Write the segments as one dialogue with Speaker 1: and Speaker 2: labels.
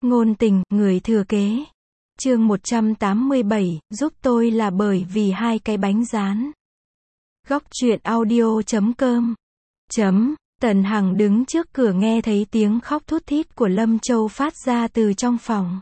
Speaker 1: Ngôn tình, người thừa kế. Chương 187, giúp tôi là bởi vì hai cái bánh rán. Góc truyện audio.com. Tần Hằng đứng trước cửa nghe thấy tiếng khóc thút thít của Lâm Châu phát ra từ trong phòng.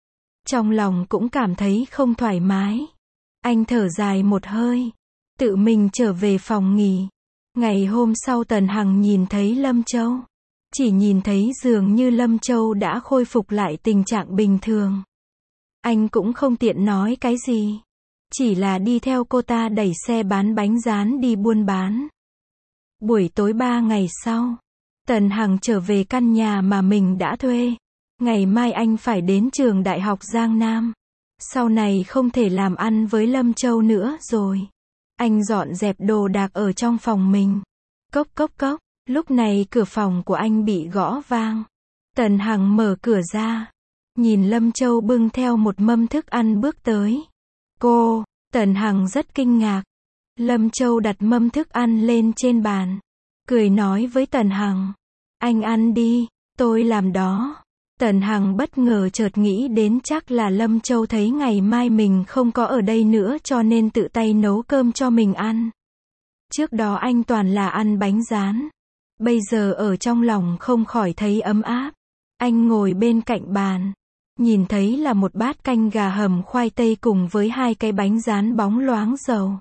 Speaker 1: Trong lòng cũng cảm thấy không thoải mái. Anh thở dài một hơi, tự mình trở về phòng nghỉ. Ngày hôm sau Tần Hằng nhìn thấy Lâm Châu. Chỉ nhìn thấy dường như Lâm Châu đã khôi phục lại tình trạng bình thường. Anh cũng không tiện nói cái gì. Chỉ là đi theo cô ta đẩy xe bán bánh rán đi buôn bán. Buổi tối 3 ngày sau, Tần Hằng trở về căn nhà mà mình đã thuê. Ngày mai anh phải đến trường Đại học Giang Nam. Sau này không thể làm ăn với Lâm Châu nữa rồi. Anh dọn dẹp đồ đạc ở trong phòng mình. Cốc cốc cốc. Lúc này cửa phòng của anh bị gõ vang. Tần Hằng mở cửa ra. Nhìn Lâm Châu bưng theo một mâm thức ăn bước tới. Cô, Tần Hằng rất kinh ngạc. Lâm Châu đặt mâm thức ăn lên trên bàn. Cười nói với Tần Hằng. Anh ăn đi, tôi làm đó. Tần Hằng bất ngờ chợt nghĩ đến chắc là Lâm Châu thấy ngày mai mình không có ở đây nữa cho nên tự tay nấu cơm cho mình ăn. Trước đó anh toàn là ăn bánh rán. Bây giờ ở trong lòng không khỏi thấy ấm áp. Anh ngồi bên cạnh bàn. Nhìn thấy là một bát canh gà hầm khoai tây cùng với hai cái bánh rán bóng loáng dầu.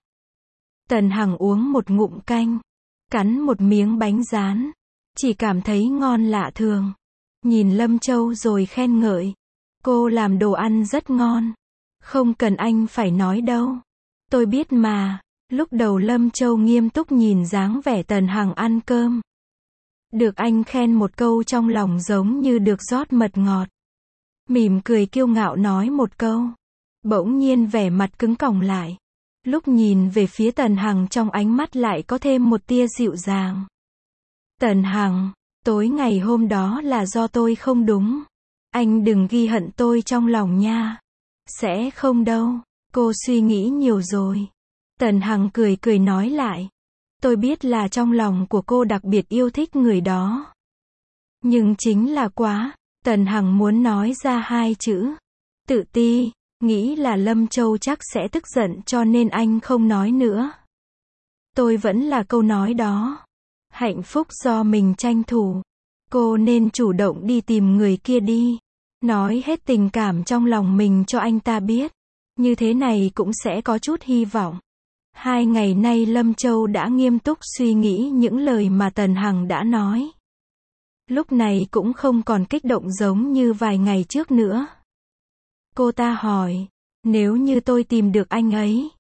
Speaker 1: Tần Hằng uống một ngụm canh. Cắn một miếng bánh rán. Chỉ cảm thấy ngon lạ thường. Nhìn Lâm Châu rồi khen ngợi. Cô làm đồ ăn rất ngon. Không cần anh phải nói đâu. Tôi biết mà. Lúc đầu Lâm Châu nghiêm túc nhìn dáng vẻ Tần Hằng ăn cơm. Được anh khen một câu trong lòng giống như được rót mật ngọt. Mỉm cười kiêu ngạo nói một câu. Bỗng nhiên vẻ mặt cứng còng lại. Lúc nhìn về phía Tần Hằng trong ánh mắt lại có thêm một tia dịu dàng. Tần Hằng, tối ngày hôm đó là do tôi không đúng. Anh đừng ghi hận tôi trong lòng nha. Sẽ không đâu, cô suy nghĩ nhiều rồi. Tần Hằng cười cười nói lại. Tôi biết là trong lòng của cô đặc biệt yêu thích người đó. Nhưng chính là quá. Tần Hằng muốn nói ra hai chữ. Tự ti. Nghĩ là Lâm Châu chắc sẽ tức giận cho nên anh không nói nữa. Tôi vẫn là câu nói đó. Hạnh phúc do mình tranh thủ. Cô nên chủ động đi tìm người kia đi. Nói hết tình cảm trong lòng mình cho anh ta biết. Như thế này cũng sẽ có chút hy vọng. 2 ngày nay Lâm Châu đã nghiêm túc suy nghĩ những lời mà Tần Hằng đã nói. Lúc này cũng không còn kích động giống như vài ngày trước nữa. Cô ta hỏi, nếu như tôi tìm được anh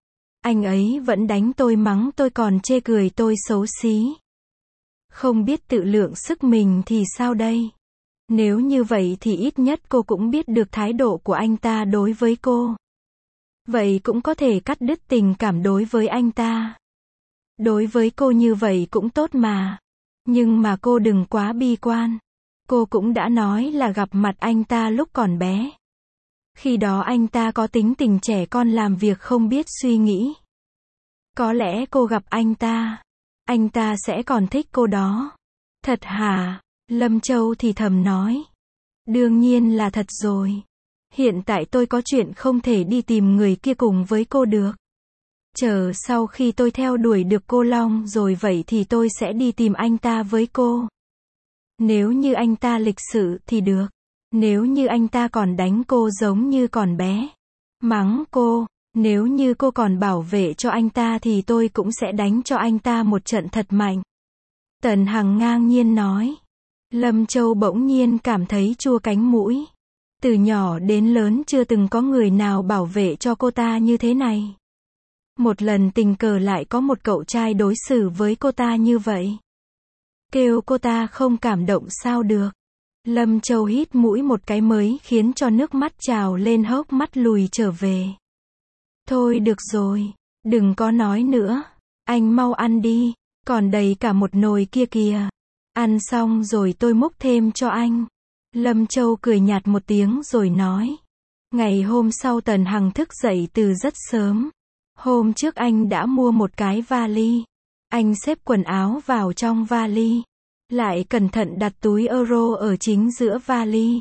Speaker 1: ấy vẫn đánh tôi mắng tôi còn chê cười tôi xấu xí. Không biết tự lượng sức mình thì sao đây? Nếu như vậy thì ít nhất cô cũng biết được thái độ của anh ta đối với cô. Vậy cũng có thể cắt đứt tình cảm đối với anh ta. Đối với cô như vậy cũng tốt mà. Nhưng mà cô đừng quá bi quan. Cô cũng đã nói là gặp mặt anh ta lúc còn bé. Khi đó anh ta có tính tình trẻ con làm việc không biết suy nghĩ. Có lẽ cô gặp anh ta sẽ còn thích cô đó. Thật hả? Lâm Châu thì thầm nói. Đương nhiên là thật rồi. Hiện tại tôi có chuyện không thể đi tìm người kia cùng với cô được. Chờ sau khi tôi theo đuổi được cô Long rồi vậy thì tôi sẽ đi tìm anh ta với cô. Nếu như anh ta lịch sự thì được. Nếu như anh ta còn đánh cô giống như còn bé. Mắng cô. Nếu như cô còn bảo vệ cho anh ta thì tôi cũng sẽ đánh cho anh ta một trận thật mạnh. Tần Hằng ngang nhiên nói. Lâm Châu bỗng nhiên cảm thấy chua cánh mũi. Từ nhỏ đến lớn chưa từng có người nào bảo vệ cho cô ta như thế này. Một lần tình cờ lại có một cậu trai đối xử với cô ta như vậy. Kêu cô ta không cảm động sao được. Lâm Châu hít mũi một cái mới khiến cho nước mắt trào lên hốc mắt lùi trở về. Thôi được rồi, đừng có nói nữa. Anh mau ăn đi, còn đầy cả một nồi kia kìa. Ăn xong rồi tôi múc thêm cho anh. Lâm Châu cười nhạt một tiếng rồi nói. Ngày hôm sau Tần Hằng thức dậy từ rất sớm. Hôm trước anh đã mua một cái vali. Anh xếp quần áo vào trong vali. Lại cẩn thận đặt túi euro ở chính giữa vali.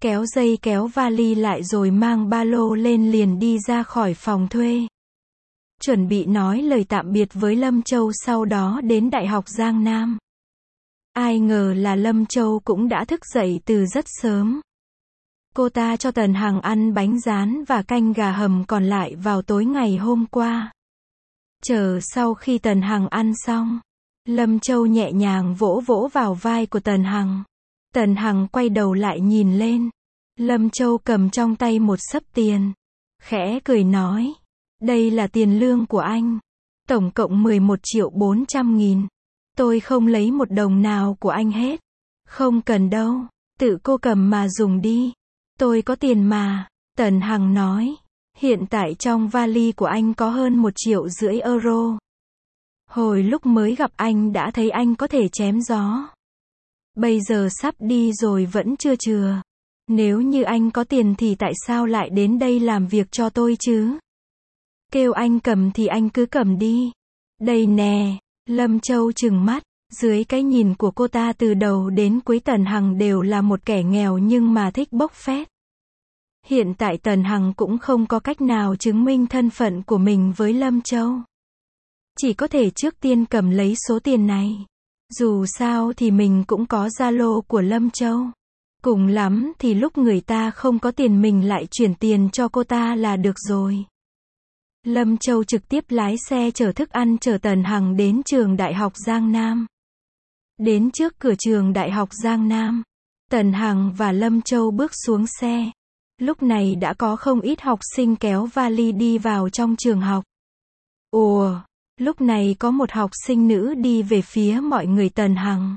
Speaker 1: kéo dây kéo vali lại rồi mang ba lô lên liền đi ra khỏi phòng thuê. Chuẩn bị nói lời tạm biệt với Lâm Châu sau đó đến Đại học Giang Nam. Ai ngờ là Lâm Châu cũng đã thức dậy từ rất sớm. Cô ta cho Tần Hằng ăn bánh rán và canh gà hầm còn lại vào tối ngày hôm qua. Chờ sau khi Tần Hằng ăn xong, Lâm Châu nhẹ nhàng vỗ vỗ vào vai của Tần Hằng. Tần Hằng quay đầu lại nhìn lên. Lâm Châu cầm trong tay một xấp tiền. Khẽ cười nói. Đây là tiền lương của anh. Tổng cộng 11.400.000. Tôi không lấy một đồng nào của anh hết. Không cần đâu. Tự cô cầm mà dùng đi. Tôi có tiền mà. Tần Hằng nói. Hiện tại trong vali của anh có hơn 1,5 triệu euro. Hồi lúc mới gặp anh đã thấy anh có thể chém gió. Bây giờ sắp đi rồi vẫn chưa chừa. Nếu như anh có tiền thì tại sao lại đến đây làm việc cho tôi chứ? Kêu anh cầm thì anh cứ cầm đi. Đây nè. Lâm Châu trừng mắt. Dưới cái nhìn của cô ta từ đầu đến cuối Tần Hằng đều là một kẻ nghèo nhưng mà thích bốc phét. Hiện tại Tần Hằng cũng không có cách nào chứng minh thân phận của mình với Lâm Châu. Chỉ có thể trước tiên cầm lấy số tiền này. Dù sao thì mình cũng có Zalo của Lâm Châu. Cùng lắm thì lúc người ta không có tiền mình lại chuyển tiền cho cô ta là được rồi. Lâm Châu trực tiếp lái xe chở thức ăn chở Tần Hằng đến trường Đại học Giang Nam. Đến trước cửa trường Đại học Giang Nam, Tần Hằng và Lâm Châu bước xuống xe. Lúc này đã có không ít học sinh kéo vali đi vào trong trường học. Ồ, lúc này có một học sinh nữ đi về phía mọi người Tần Hằng.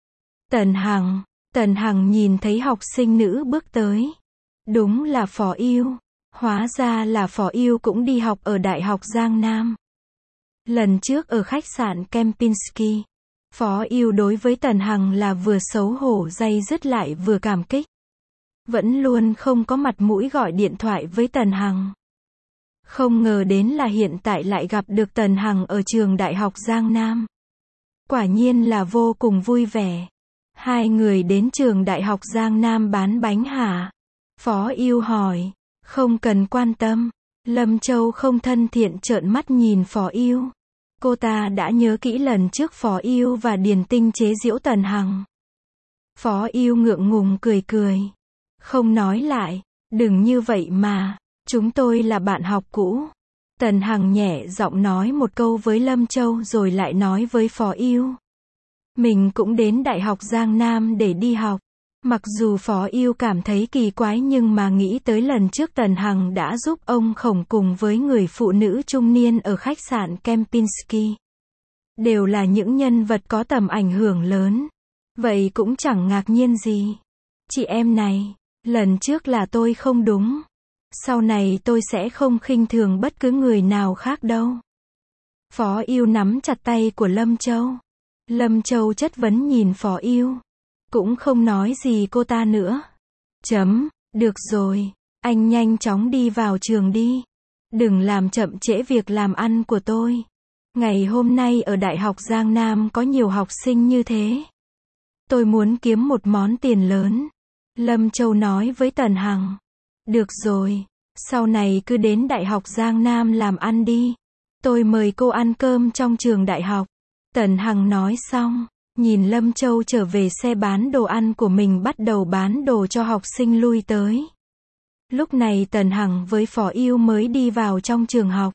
Speaker 1: Tần Hằng nhìn thấy học sinh nữ bước tới. Đúng là Phó Yêu. Hóa ra là Phó Yêu cũng đi học ở Đại học Giang Nam. Lần trước ở khách sạn Kempinski, Phó Yêu đối với Tần Hằng là vừa xấu hổ day dứt lại vừa cảm kích. Vẫn luôn không có mặt mũi gọi điện thoại với Tần Hằng. Không ngờ đến là hiện tại lại gặp được Tần Hằng ở trường Đại học Giang Nam. Quả nhiên là vô cùng vui vẻ. Hai người đến trường Đại học Giang Nam bán bánh hả? Phó Yêu hỏi. Không cần quan tâm. Lâm Châu không thân thiện trợn mắt nhìn Phó Yêu. Cô ta đã nhớ kỹ lần trước Phó Yêu và Điền Tinh chế giễu Tần Hằng. Phó Yêu ngượng ngùng cười cười. Không nói lại. Đừng như vậy mà. Chúng tôi là bạn học cũ. Tần Hằng nhẹ giọng nói một câu với Lâm Châu rồi lại nói với Phó Yêu. Mình cũng đến Đại học Giang Nam để đi học. Mặc dù Phó Yêu cảm thấy kỳ quái nhưng mà nghĩ tới lần trước Tần Hằng đã giúp ông Khổng cùng với người phụ nữ trung niên ở khách sạn Kempinski. Đều là những nhân vật có tầm ảnh hưởng lớn. Vậy cũng chẳng ngạc nhiên gì. Chị em này, lần trước là tôi không đúng. Sau này tôi sẽ không khinh thường bất cứ người nào khác đâu. Phó Yêu nắm chặt tay của Lâm Châu. Lâm Châu chất vấn nhìn Phó Yêu. Cũng không nói gì cô ta nữa. Được rồi. Anh nhanh chóng đi vào trường đi. Đừng làm chậm trễ việc làm ăn của tôi. Ngày hôm nay ở Đại học Giang Nam có nhiều học sinh như thế. Tôi muốn kiếm một món tiền lớn. Lâm Châu nói với Tần Hằng. Được rồi. Sau này cứ đến Đại học Giang Nam làm ăn đi. Tôi mời cô ăn cơm trong trường đại học. Tần Hằng nói xong. Nhìn Lâm Châu trở về xe bán đồ ăn của mình bắt đầu bán đồ cho học sinh lui tới. Lúc này Tần Hằng với Phó Yêu mới đi vào trong trường học.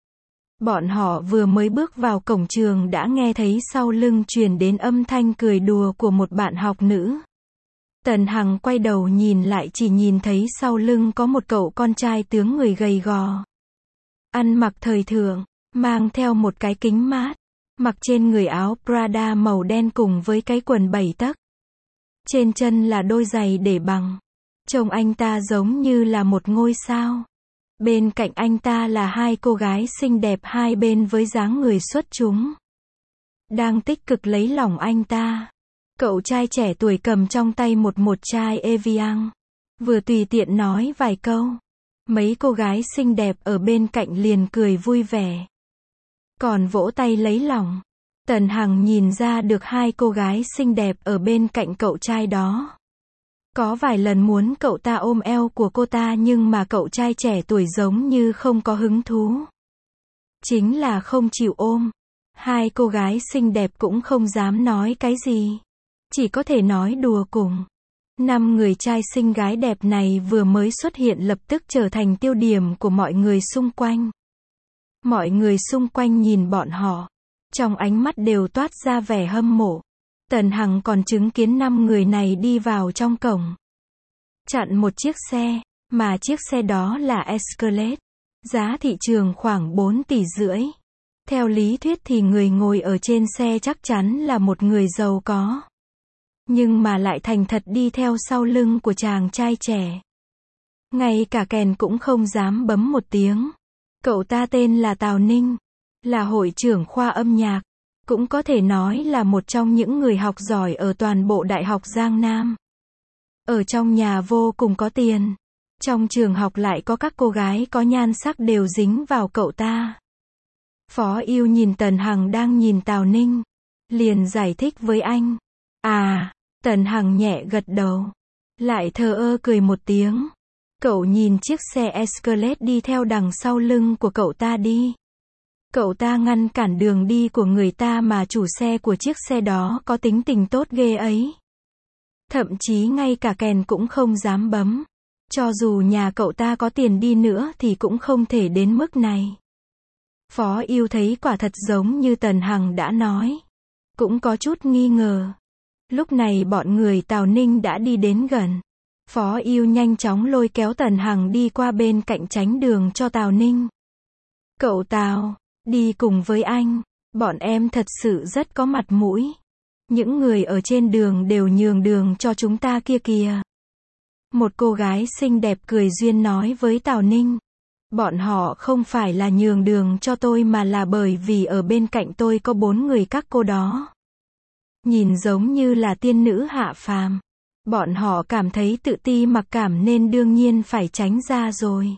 Speaker 1: Bọn họ vừa mới bước vào cổng trường đã nghe thấy sau lưng truyền đến âm thanh cười đùa của một bạn học nữ. Tần Hằng quay đầu nhìn lại chỉ nhìn thấy sau lưng có một cậu con trai tướng người gầy gò. Ăn mặc thời thượng, mang theo một cái kính mát. Mặc trên người áo Prada màu đen cùng với cái quần 7 tấc. Trên chân là đôi giày để bằng. Trông anh ta giống như là một ngôi sao. Bên cạnh anh ta là hai cô gái xinh đẹp hai bên với dáng người xuất chúng. Đang tích cực lấy lòng anh ta. Cậu trai trẻ tuổi cầm trong tay một chai Evian. Vừa tùy tiện nói vài câu. Mấy cô gái xinh đẹp ở bên cạnh liền cười vui vẻ. Còn vỗ tay lấy lòng. Tần Hằng nhìn ra được hai cô gái xinh đẹp ở bên cạnh cậu trai đó. Có vài lần muốn cậu ta ôm eo của cô ta nhưng mà cậu trai trẻ tuổi giống như không có hứng thú. Chính là không chịu ôm. Hai cô gái xinh đẹp cũng không dám nói cái gì. Chỉ có thể nói đùa cùng. 5 người trai xinh gái đẹp này vừa mới xuất hiện lập tức trở thành tiêu điểm của mọi người xung quanh. Mọi người xung quanh nhìn bọn họ. Trong ánh mắt đều toát ra vẻ hâm mộ. Tần Hằng còn chứng kiến 5 người này đi vào trong cổng. Chặn một chiếc xe, mà chiếc xe đó là Escalade. Giá thị trường khoảng 4,5 tỷ. Theo lý thuyết thì người ngồi ở trên xe chắc chắn là một người giàu có. Nhưng mà lại thành thật đi theo sau lưng của chàng trai trẻ. Ngay cả kèn cũng không dám bấm một tiếng. Cậu ta tên là Tào Ninh, là hội trưởng khoa âm nhạc, cũng có thể nói là một trong những người học giỏi ở toàn bộ Đại học Giang Nam. Ở trong nhà vô cùng có tiền. Trong trường học lại có các cô gái có nhan sắc đều dính vào cậu ta. Phó Yêu nhìn Tần Hằng đang nhìn Tào Ninh, liền giải thích với anh. À, Tần Hằng nhẹ gật đầu, lại thờ ơ cười một tiếng. Cậu nhìn chiếc xe Escalade đi theo đằng sau lưng của cậu ta đi. Cậu ta ngăn cản đường đi của người ta mà chủ xe của chiếc xe đó có tính tình tốt ghê ấy. Thậm chí ngay cả kèn cũng không dám bấm. Cho dù nhà cậu ta có tiền đi nữa thì cũng không thể đến mức này. Phó Yêu thấy quả thật giống như Tần Hằng đã nói. Cũng có chút nghi ngờ. Lúc này bọn người Tào Ninh đã đi đến gần. Phó Yêu nhanh chóng lôi kéo Tần Hằng đi qua bên cạnh tránh đường cho Tào Ninh. Cậu Tào, đi cùng với anh. Bọn em thật sự rất có mặt mũi. Những người ở trên đường đều nhường đường cho chúng ta kia kìa. Một cô gái xinh đẹp cười duyên nói với Tào Ninh. Bọn họ không phải là nhường đường cho tôi mà là bởi vì ở bên cạnh tôi có 4 người các cô đó. Nhìn giống như là tiên nữ hạ phàm. Bọn họ cảm thấy tự ti mặc cảm nên đương nhiên phải tránh ra rồi.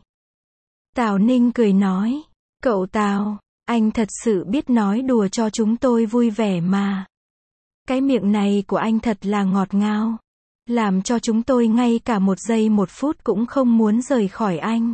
Speaker 1: Tào Ninh cười nói. Cậu Tào, anh thật sự biết nói đùa cho chúng tôi vui vẻ mà. Cái miệng này của anh thật là ngọt ngào. Làm cho chúng tôi ngay cả 1 giây 1 phút cũng không muốn rời khỏi anh.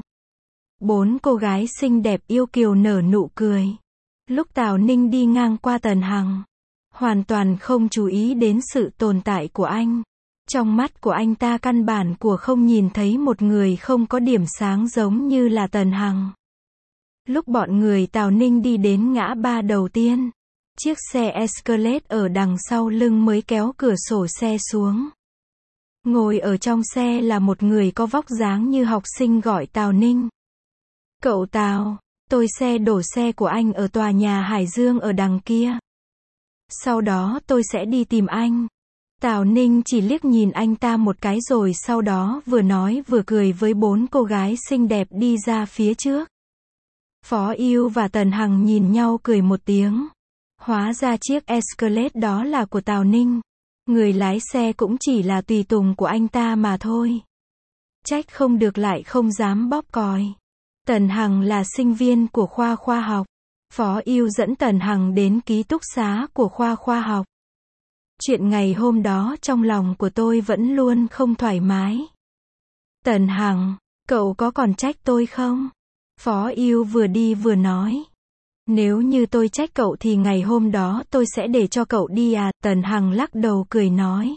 Speaker 1: 4 cô gái xinh đẹp yêu kiều nở nụ cười. Lúc Tào Ninh đi ngang qua Tần Hằng, hoàn toàn không chú ý đến sự tồn tại của anh. Trong mắt của anh ta căn bản của không nhìn thấy một người không có điểm sáng giống như là Tần Hằng. Lúc bọn người Tào Ninh đi đến ngã ba đầu tiên, chiếc xe Escalade ở đằng sau lưng mới kéo cửa sổ xe xuống. Ngồi ở trong xe là một người có vóc dáng như học sinh gọi Tào Ninh. Cậu Tào, tôi đổ xe của anh ở tòa nhà Hải Dương ở đằng kia. Sau đó tôi sẽ đi tìm anh. Tào Ninh chỉ liếc nhìn anh ta một cái rồi sau đó vừa nói vừa cười với 4 cô gái xinh đẹp đi ra phía trước. Phó Yêu và Tần Hằng nhìn nhau cười một tiếng. Hóa ra chiếc Escalade đó là của Tào Ninh. Người lái xe cũng chỉ là tùy tùng của anh ta mà thôi. Trách không được lại không dám bóp còi. Tần Hằng là sinh viên của khoa học. Phó Yêu dẫn Tần Hằng đến ký túc xá của khoa học. Chuyện ngày hôm đó trong lòng của tôi vẫn luôn không thoải mái. Tần Hằng, cậu có còn trách tôi không? Phó Yêu vừa đi vừa nói. Nếu như tôi trách cậu thì ngày hôm đó tôi sẽ để cho cậu đi à? Tần Hằng lắc đầu cười nói.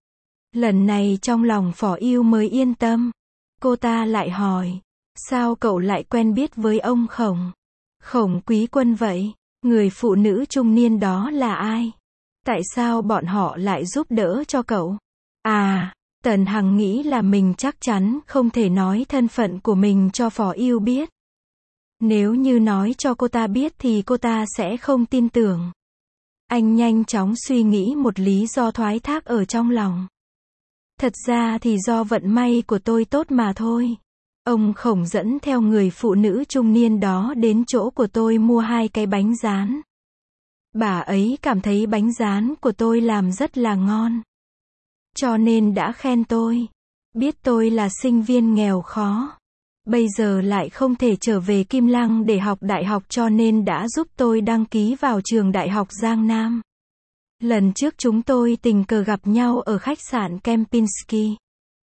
Speaker 1: Lần này trong lòng Phó Yêu mới yên tâm. Cô ta lại hỏi. Sao cậu lại quen biết với ông Khổng? Khổng Quý Quân vậy? Người phụ nữ trung niên đó là ai? Tại sao bọn họ lại giúp đỡ cho cậu? À, Tần Hằng nghĩ là mình chắc chắn không thể nói thân phận của mình cho Phó Yêu biết. Nếu như nói cho cô ta biết thì cô ta sẽ không tin tưởng. Anh nhanh chóng suy nghĩ một lý do thoái thác ở trong lòng. Thật ra thì do vận may của tôi tốt mà thôi. Ông Khổng dẫn theo người phụ nữ trung niên đó đến chỗ của tôi mua 2 cái bánh rán. Bà ấy cảm thấy bánh rán của tôi làm rất là ngon. Cho nên đã khen tôi. Biết tôi là sinh viên nghèo khó. Bây giờ lại không thể trở về Kim Lăng để học đại học cho nên đã giúp tôi đăng ký vào trường Đại học Giang Nam. Lần trước chúng tôi tình cờ gặp nhau ở khách sạn Kempinski.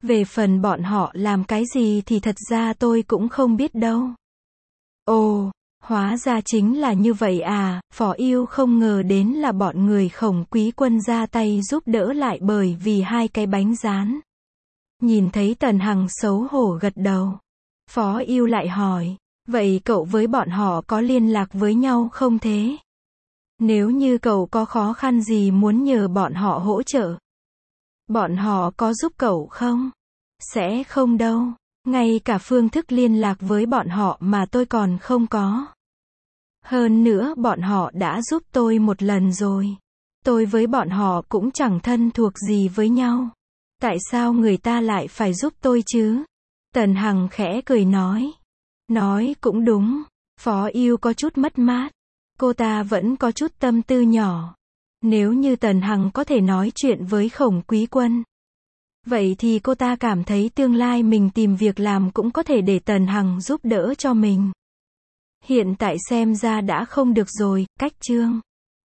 Speaker 1: Về phần bọn họ làm cái gì thì thật ra tôi cũng không biết đâu. Ồ, hóa ra chính là như vậy à, Phó Ưu không ngờ đến là bọn người Khổng Quý Quân ra tay giúp đỡ lại bởi vì hai cái bánh rán. Nhìn thấy Tần Hằng xấu hổ gật đầu. Phó Ưu lại hỏi, vậy cậu với bọn họ có liên lạc với nhau không thế? Nếu như cậu có khó khăn gì muốn nhờ bọn họ hỗ trợ, bọn họ có giúp cậu không? Sẽ không đâu. Ngay cả phương thức liên lạc với bọn họ mà tôi còn không có. Hơn nữa bọn họ đã giúp tôi một lần rồi. Tôi với bọn họ cũng chẳng thân thuộc gì với nhau. Tại sao người ta lại phải giúp tôi chứ? Tần Hằng khẽ cười nói. Nói cũng đúng. Phó Ưu có chút mất mát. Cô ta vẫn có chút tâm tư nhỏ. Nếu như Tần Hằng có thể nói chuyện với Khổng Quý Quân, vậy thì cô ta cảm thấy tương lai mình tìm việc làm cũng có thể để Tần Hằng giúp đỡ cho mình. Hiện tại xem ra đã không được rồi, cách chương